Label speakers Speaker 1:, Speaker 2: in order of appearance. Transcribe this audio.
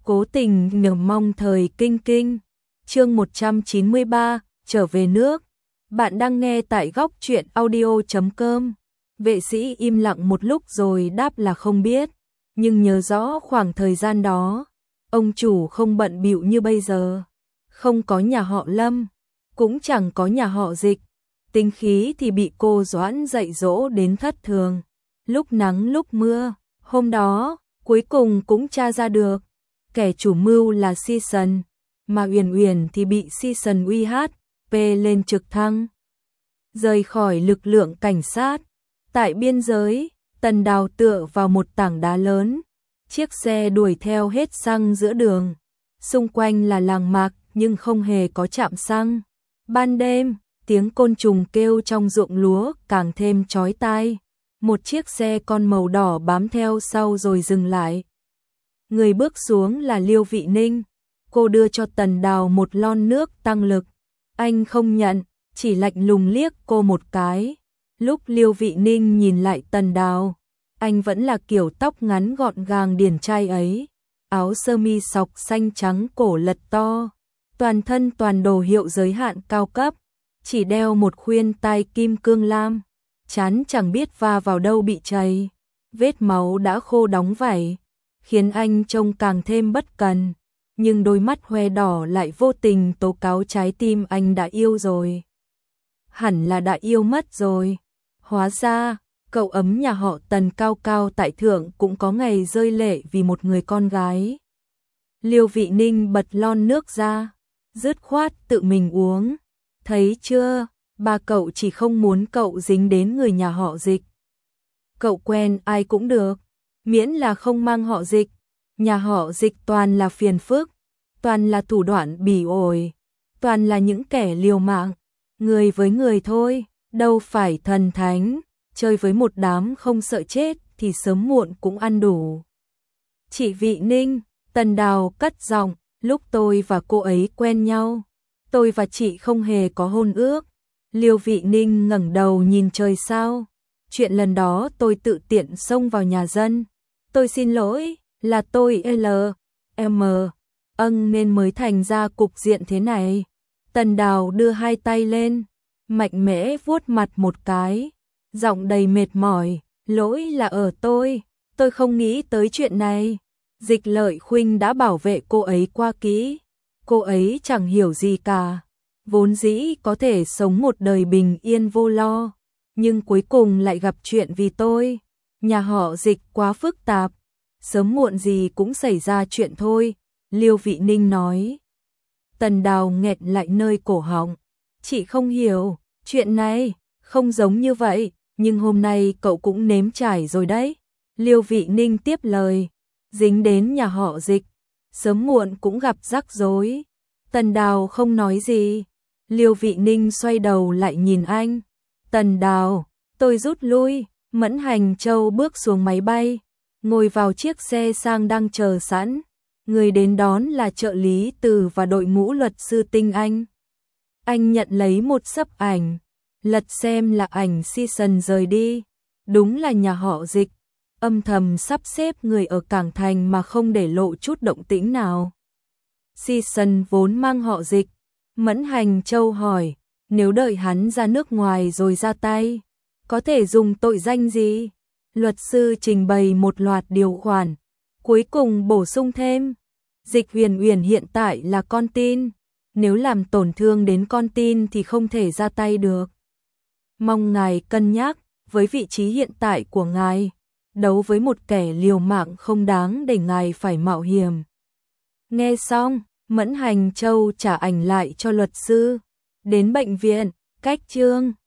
Speaker 1: Cố tình nhờ mong thời kinh kinh. Chương 193, trở về nước. Bạn đang nghe tại góc truyện audio.com. Vệ sĩ im lặng một lúc rồi đáp là không biết, nhưng nhớ rõ khoảng thời gian đó, ông chủ không bận bịu như bây giờ. Không có nhà họ Lâm, cũng chẳng có nhà họ Dịch. Tính khí thì bị cô Doãn dạy dỗ đến thất thường. Lúc nắng lúc mưa, hôm đó, cuối cùng cũng tra ra được. Kẻ chủ mưu là Season, mà Uyển Uyển thì bị Season uy hát, lên trực thăng. Rời khỏi lực lượng cảnh sát. Tại biên giới, Tần Đào tựa vào một tảng đá lớn. Chiếc xe đuổi theo hết xăng giữa đường. Xung quanh là làng mạc nhưng không hề có trạm xăng. Ban đêm, tiếng côn trùng kêu trong ruộng lúa càng thêm chói tai. Một chiếc xe con màu đỏ bám theo sau rồi dừng lại. Người bước xuống là Liêu Vị Ninh. Cô đưa cho Tần Đào một lon nước tăng lực. Anh không nhận, chỉ lạnh lùng liếc cô một cái. Lúc Liêu Vị Ninh nhìn lại Tần Đào, anh vẫn là kiểu tóc ngắn gọn gàng điển trai ấy. Áo sơ mi sọc xanh trắng cổ lật to. Toàn thân toàn đồ hiệu giới hạn cao cấp. Chỉ đeo một khuyên tai kim cương lam. Trán chẳng biết va vào đâu bị chảy. Vết máu đã khô đóng vảy, khiến anh trông càng thêm bất cần. Nhưng đôi mắt hoe đỏ lại vô tình tố cáo trái tim anh đã yêu rồi. Hẳn là đã yêu mất rồi. Hóa ra, cậu ấm nhà họ Tần cao cao tại thượng cũng có ngày rơi lệ vì một người con gái. Liêu Vị Ninh bật lon nước ra, dứt khoát tự mình uống. Thấy chưa, ba cậu chỉ không muốn cậu dính đến người nhà họ Dịch. Cậu quen ai cũng được, miễn là không mang họ Dịch. Nhà họ Dịch toàn là phiền phức, toàn là thủ đoạn bỉ ổi, toàn là những kẻ liều mạng. Người với người thôi, đâu phải thần thánh, chơi với một đám không sợ chết thì sớm muộn cũng ăn đủ. Chị Vị Ninh, Tần Đào cất giọng, lúc tôi và cô ấy quen nhau, tôi và chị không hề có hôn ước. Liêu Vị Ninh ngẩng đầu nhìn trời sao. Chuyện lần đó tôi tự tiện xông vào nhà dân. Tôi xin lỗi, là tôi L.M. Nên mới thành ra cục diện thế này. Tần Đào đưa hai tay lên, mạnh mẽ vuốt mặt một cái, giọng đầy mệt mỏi, lỗi là ở tôi không nghĩ tới chuyện này. Dịch Lợi Khuynh đã bảo vệ cô ấy qua kỹ, cô ấy chẳng hiểu gì cả, vốn dĩ có thể sống một đời bình yên vô lo, nhưng cuối cùng lại gặp chuyện vì tôi. Nhà họ Dịch quá phức tạp, sớm muộn gì cũng xảy ra chuyện thôi, Liêu Vị Ninh nói. Tần Đào nghẹn lại nơi cổ họng, chị không hiểu, chuyện này không giống như vậy, nhưng hôm nay cậu cũng nếm trải rồi đấy. Liêu Vị Ninh tiếp lời, dính đến nhà họ Dịch, sớm muộn cũng gặp rắc rối. Tần Đào không nói gì. Liêu Vị Ninh xoay đầu lại nhìn anh. Tần Đào, tôi rút lui. Mẫn Hành Châu bước xuống máy bay, ngồi vào chiếc xe sang đang chờ sẵn. Người đến đón là trợ lý Từ và đội ngũ luật sư tinh Anh. Anh nhận lấy một xấp ảnh, lật xem là ảnh Season rời đi. Đúng là nhà họ Dịch, âm thầm sắp xếp người ở Cảng Thành mà không để lộ chút động tĩnh nào. Season vốn mang họ Dịch. Mẫn Hành Châu hỏi, nếu đợi hắn ra nước ngoài rồi ra tay, có thể dùng tội danh gì? Luật sư trình bày một loạt điều khoản, cuối cùng bổ sung thêm, Dịch Huyền Uyển hiện tại là con tin, nếu làm tổn thương đến con tin thì không thể ra tay được. Mong ngài cân nhắc, với vị trí hiện tại của ngài, đấu với một kẻ liều mạng không đáng để ngài phải mạo hiểm. Nghe xong, Mẫn Hành Châu trả ảnh lại cho luật sư. Đến bệnh viện, cách Trương